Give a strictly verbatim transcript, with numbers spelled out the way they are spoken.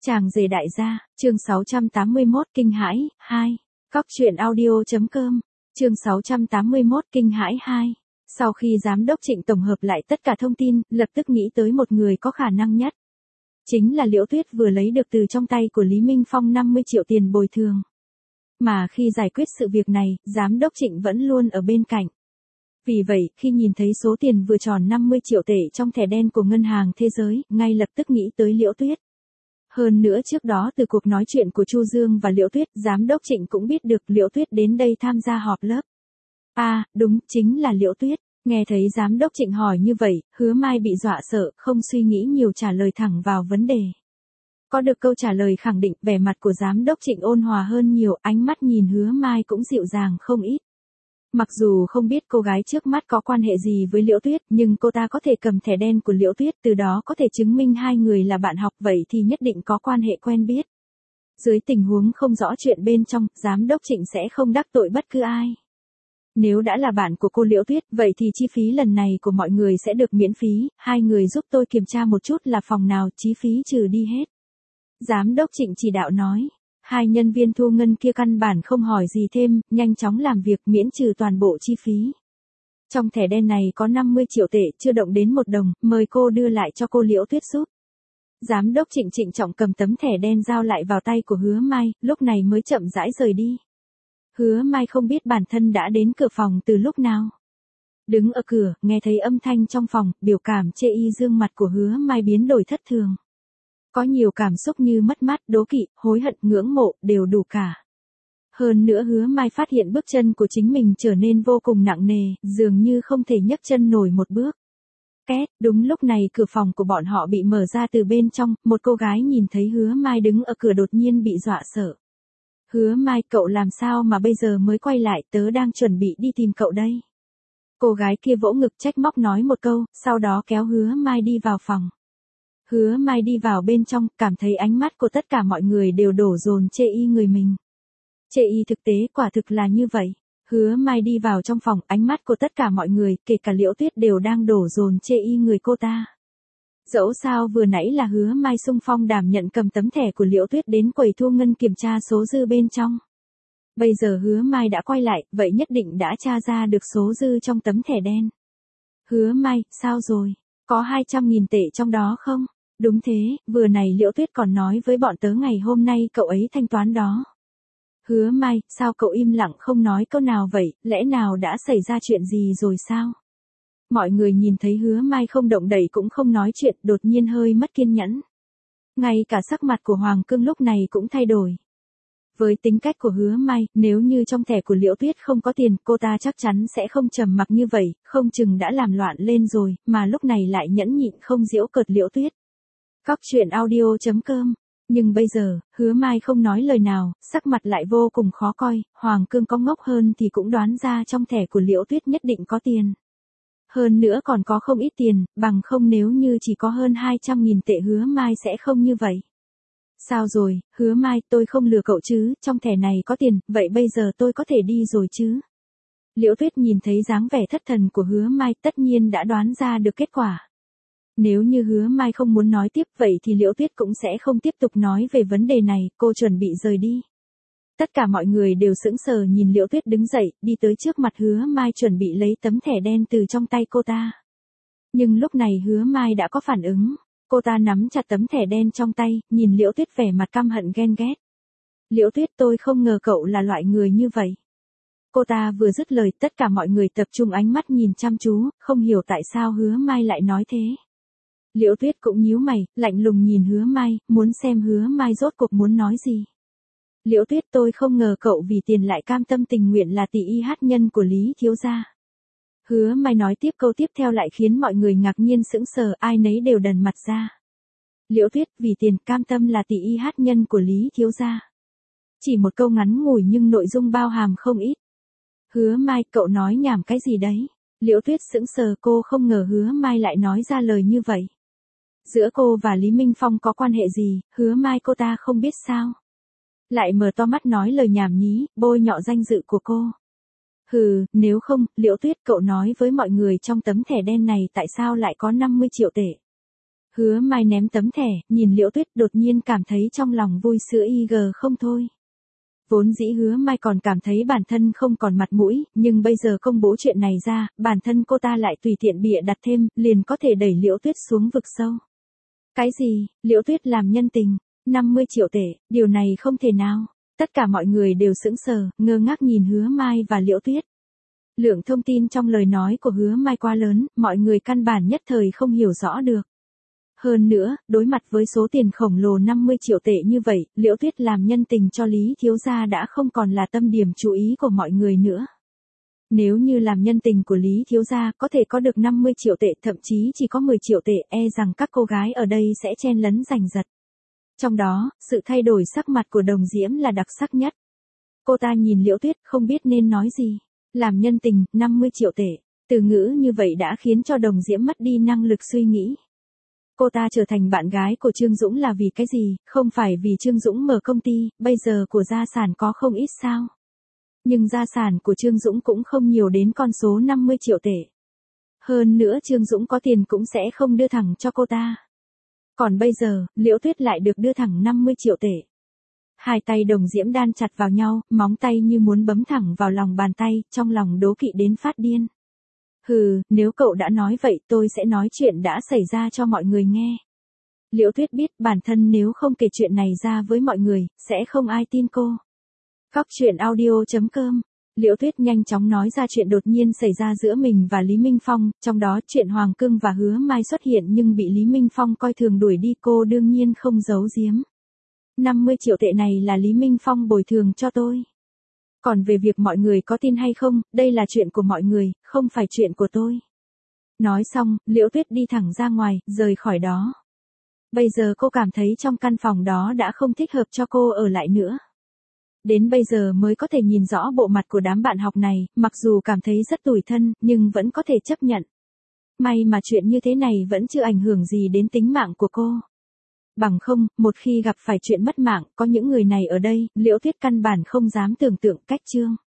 Chàng rể đại gia, chương sáu trăm tám mươi mốt kinh hãi, hai. Cóc truyện audio.com, chương sáu trăm tám mươi mốt kinh hãi hai. Sau khi giám đốc Trịnh tổng hợp lại tất cả thông tin, lập tức nghĩ tới một người có khả năng nhất. Chính là Liễu Tuyết vừa lấy được từ trong tay của Lý Minh Phong năm mươi triệu tiền bồi thường. Mà khi giải quyết sự việc này, giám đốc Trịnh vẫn luôn ở bên cạnh. Vì vậy, khi nhìn thấy số tiền vừa tròn năm mươi triệu tệ trong thẻ đen của Ngân hàng Thế giới, ngay lập tức nghĩ tới Liễu Tuyết. Hơn nữa trước đó từ cuộc nói chuyện của Chu Dương và Liễu Tuyết, giám đốc Trịnh cũng biết được Liễu Tuyết đến đây tham gia họp lớp. À, đúng, chính là Liễu Tuyết. Nghe thấy giám đốc Trịnh hỏi như vậy, Hứa Mai bị dọa sợ, không suy nghĩ nhiều trả lời thẳng vào vấn đề. Có được câu trả lời khẳng định, vẻ mặt của giám đốc Trịnh ôn hòa hơn nhiều, ánh mắt nhìn Hứa Mai cũng dịu dàng không ít. Mặc dù không biết cô gái trước mắt có quan hệ gì với Liễu Tuyết, nhưng cô ta có thể cầm thẻ đen của Liễu Tuyết, từ đó có thể chứng minh hai người là bạn học, vậy thì nhất định có quan hệ quen biết. Dưới tình huống không rõ chuyện bên trong, giám đốc Trịnh sẽ không đắc tội bất cứ ai. Nếu đã là bạn của cô Liễu Tuyết, vậy thì chi phí lần này của mọi người sẽ được miễn phí, hai người giúp tôi kiểm tra một chút là phòng nào, chi phí trừ đi hết. Giám đốc Trịnh chỉ đạo nói. Hai nhân viên thu ngân kia căn bản không hỏi gì thêm, nhanh chóng làm việc miễn trừ toàn bộ chi phí. Trong thẻ đen này có năm mươi triệu tệ, chưa động đến một đồng, mời cô đưa lại cho cô Liễu Tuyết giúp. Giám đốc Trịnh trịnh trọng cầm tấm thẻ đen giao lại vào tay của Hứa Mai, lúc này mới chậm rãi rời đi. Hứa Mai không biết bản thân đã đến cửa phòng từ lúc nào. Đứng ở cửa, nghe thấy âm thanh trong phòng, biểu cảm chê y dương mặt của Hứa Mai biến đổi thất thường. Có nhiều cảm xúc như mất mát, đố kỵ, hối hận, ngưỡng mộ, đều đủ cả. Hơn nữa Hứa Mai phát hiện bước chân của chính mình trở nên vô cùng nặng nề, dường như không thể nhấc chân nổi một bước. Két, đúng lúc này cửa phòng của bọn họ bị mở ra từ bên trong, một cô gái nhìn thấy Hứa Mai đứng ở cửa đột nhiên bị dọa sợ. Hứa Mai, cậu làm sao mà bây giờ mới quay lại, tớ đang chuẩn bị đi tìm cậu đây. Cô gái kia vỗ ngực trách móc nói một câu, sau đó kéo Hứa Mai đi vào phòng. Hứa Mai đi vào bên trong, cảm thấy ánh mắt của tất cả mọi người đều đổ dồn chê y người mình. Chê y thực tế quả thực là như vậy. Hứa Mai đi vào trong phòng, ánh mắt của tất cả mọi người, kể cả Liễu Tuyết đều đang đổ dồn chê y người cô ta. Dẫu sao vừa nãy là Hứa Mai xung phong đảm nhận cầm tấm thẻ của Liễu Tuyết đến quầy thu ngân kiểm tra số dư bên trong. Bây giờ Hứa Mai đã quay lại, vậy nhất định đã tra ra được số dư trong tấm thẻ đen. Hứa Mai, sao rồi? Có hai trăm nghìn tệ trong đó không? Đúng thế, vừa này Liễu Tuyết còn nói với bọn tớ ngày hôm nay cậu ấy thanh toán đó. Hứa Mai, sao cậu im lặng không nói câu nào vậy, lẽ nào đã xảy ra chuyện gì rồi sao? Mọi người nhìn thấy Hứa Mai không động đậy cũng không nói chuyện, đột nhiên hơi mất kiên nhẫn. Ngay cả sắc mặt của Hoàng Cương lúc này cũng thay đổi. Với tính cách của Hứa Mai, nếu như trong thẻ của Liễu Tuyết không có tiền, cô ta chắc chắn sẽ không trầm mặc như vậy, không chừng đã làm loạn lên rồi, mà lúc này lại nhẫn nhịn không giễu cợt Liễu Tuyết. Cóc truyện audio.com. Nhưng bây giờ, Hứa Mai không nói lời nào, sắc mặt lại vô cùng khó coi, Hoàng Cương có ngốc hơn thì cũng đoán ra trong thẻ của Liễu Tuyết nhất định có tiền. Hơn nữa còn có không ít tiền, bằng không nếu như chỉ có hơn hai trăm nghìn tệ Hứa Mai sẽ không như vậy. Sao rồi, Hứa Mai, tôi không lừa cậu chứ, trong thẻ này có tiền, vậy bây giờ tôi có thể đi rồi chứ? Liễu Tuyết nhìn thấy dáng vẻ thất thần của Hứa Mai, tất nhiên đã đoán ra được kết quả. Nếu như Hứa Mai không muốn nói tiếp vậy thì Liễu Tuyết cũng sẽ không tiếp tục nói về vấn đề này, cô chuẩn bị rời đi. Tất cả mọi người đều sững sờ nhìn Liễu Tuyết đứng dậy, đi tới trước mặt Hứa Mai chuẩn bị lấy tấm thẻ đen từ trong tay cô ta. Nhưng lúc này Hứa Mai đã có phản ứng, cô ta nắm chặt tấm thẻ đen trong tay, nhìn Liễu Tuyết vẻ mặt căm hận ghen ghét. Liễu Tuyết, tôi không ngờ cậu là loại người như vậy. Cô ta vừa dứt lời, tất cả mọi người tập trung ánh mắt nhìn chăm chú, không hiểu tại sao Hứa Mai lại nói thế. Liễu Tuyết cũng nhíu mày, lạnh lùng nhìn Hứa Mai, muốn xem Hứa Mai rốt cuộc muốn nói gì. Liễu Tuyết, tôi không ngờ cậu vì tiền lại cam tâm tình nguyện là tỷ y hát nhân của Lý thiếu gia. Hứa Mai nói tiếp, câu tiếp theo lại khiến mọi người ngạc nhiên sững sờ, ai nấy đều đần mặt ra. Liễu Tuyết, vì tiền cam tâm là tỷ y hát nhân của Lý thiếu gia. Chỉ một câu ngắn ngủi nhưng nội dung bao hàm không ít. Hứa Mai, cậu nói nhảm cái gì đấy? Liễu Tuyết sững sờ, cô không ngờ Hứa Mai lại nói ra lời như vậy. Giữa cô và Lý Minh Phong có quan hệ gì, Hứa Mai cô ta không biết sao? Lại mở to mắt nói lời nhảm nhí, bôi nhọ danh dự của cô. Hừ, nếu không, Liễu Tuyết, cậu nói với mọi người trong tấm thẻ đen này tại sao lại có năm mươi triệu tệ. Hứa Mai ném tấm thẻ, nhìn Liễu Tuyết đột nhiên cảm thấy trong lòng vui sữa y gờ không thôi. Vốn dĩ Hứa Mai còn cảm thấy bản thân không còn mặt mũi, nhưng bây giờ công bố chuyện này ra, bản thân cô ta lại tùy tiện bịa đặt thêm, liền có thể đẩy Liễu Tuyết xuống vực sâu. Cái gì, Liễu Tuyết làm nhân tình, năm mươi triệu tệ, điều này không thể nào. Tất cả mọi người đều sững sờ, ngơ ngác nhìn Hứa Mai và Liễu Tuyết. Lượng thông tin trong lời nói của Hứa Mai quá lớn, mọi người căn bản nhất thời không hiểu rõ được. Hơn nữa, đối mặt với số tiền khổng lồ năm mươi triệu tệ như vậy, Liễu Tuyết làm nhân tình cho Lý thiếu gia đã không còn là tâm điểm chú ý của mọi người nữa. Nếu như làm nhân tình của Lý thiếu gia có thể có được năm mươi triệu tệ, thậm chí chỉ có mười triệu tệ, e rằng các cô gái ở đây sẽ chen lấn giành giật. Trong đó, sự thay đổi sắc mặt của Đồng Diễm là đặc sắc nhất. Cô ta nhìn Liễu Tuyết không biết nên nói gì. Làm nhân tình, năm mươi triệu tệ. Từ ngữ như vậy đã khiến cho Đồng Diễm mất đi năng lực suy nghĩ. Cô ta trở thành bạn gái của Trương Dũng là vì cái gì, không phải vì Trương Dũng mở công ty, bây giờ của gia sản có không ít sao. Nhưng gia sản của Trương Dũng cũng không nhiều đến con số năm mươi triệu tệ. Hơn nữa Trương Dũng có tiền cũng sẽ không đưa thẳng cho cô ta. Còn bây giờ, Liễu Tuyết lại được đưa thẳng năm mươi triệu tệ. Hai tay Đồng Diễm đan chặt vào nhau, móng tay như muốn bấm thẳng vào lòng bàn tay, trong lòng đố kỵ đến phát điên. Hừ, nếu cậu đã nói vậy tôi sẽ nói chuyện đã xảy ra cho mọi người nghe. Liễu Tuyết biết bản thân nếu không kể chuyện này ra với mọi người, sẽ không ai tin cô. Cóc truyện audio chấm com. Liễu Tuyết nhanh chóng nói ra chuyện đột nhiên xảy ra giữa mình và Lý Minh Phong, trong đó chuyện Hoàng Cương và Hứa Mai xuất hiện nhưng bị Lý Minh Phong coi thường đuổi đi, cô đương nhiên không giấu giếm. năm mươi triệu tệ này là Lý Minh Phong bồi thường cho tôi. Còn về việc mọi người có tin hay không, đây là chuyện của mọi người, không phải chuyện của tôi. Nói xong, Liễu Tuyết đi thẳng ra ngoài, rời khỏi đó. Bây giờ cô cảm thấy trong căn phòng đó đã không thích hợp cho cô ở lại nữa. Đến bây giờ mới có thể nhìn rõ bộ mặt của đám bạn học này, mặc dù cảm thấy rất tủi thân, nhưng vẫn có thể chấp nhận. May mà chuyện như thế này vẫn chưa ảnh hưởng gì đến tính mạng của cô. Bằng không, một khi gặp phải chuyện mất mạng, có những người này ở đây, Liễu Tuyết căn bản không dám tưởng tượng cách Trương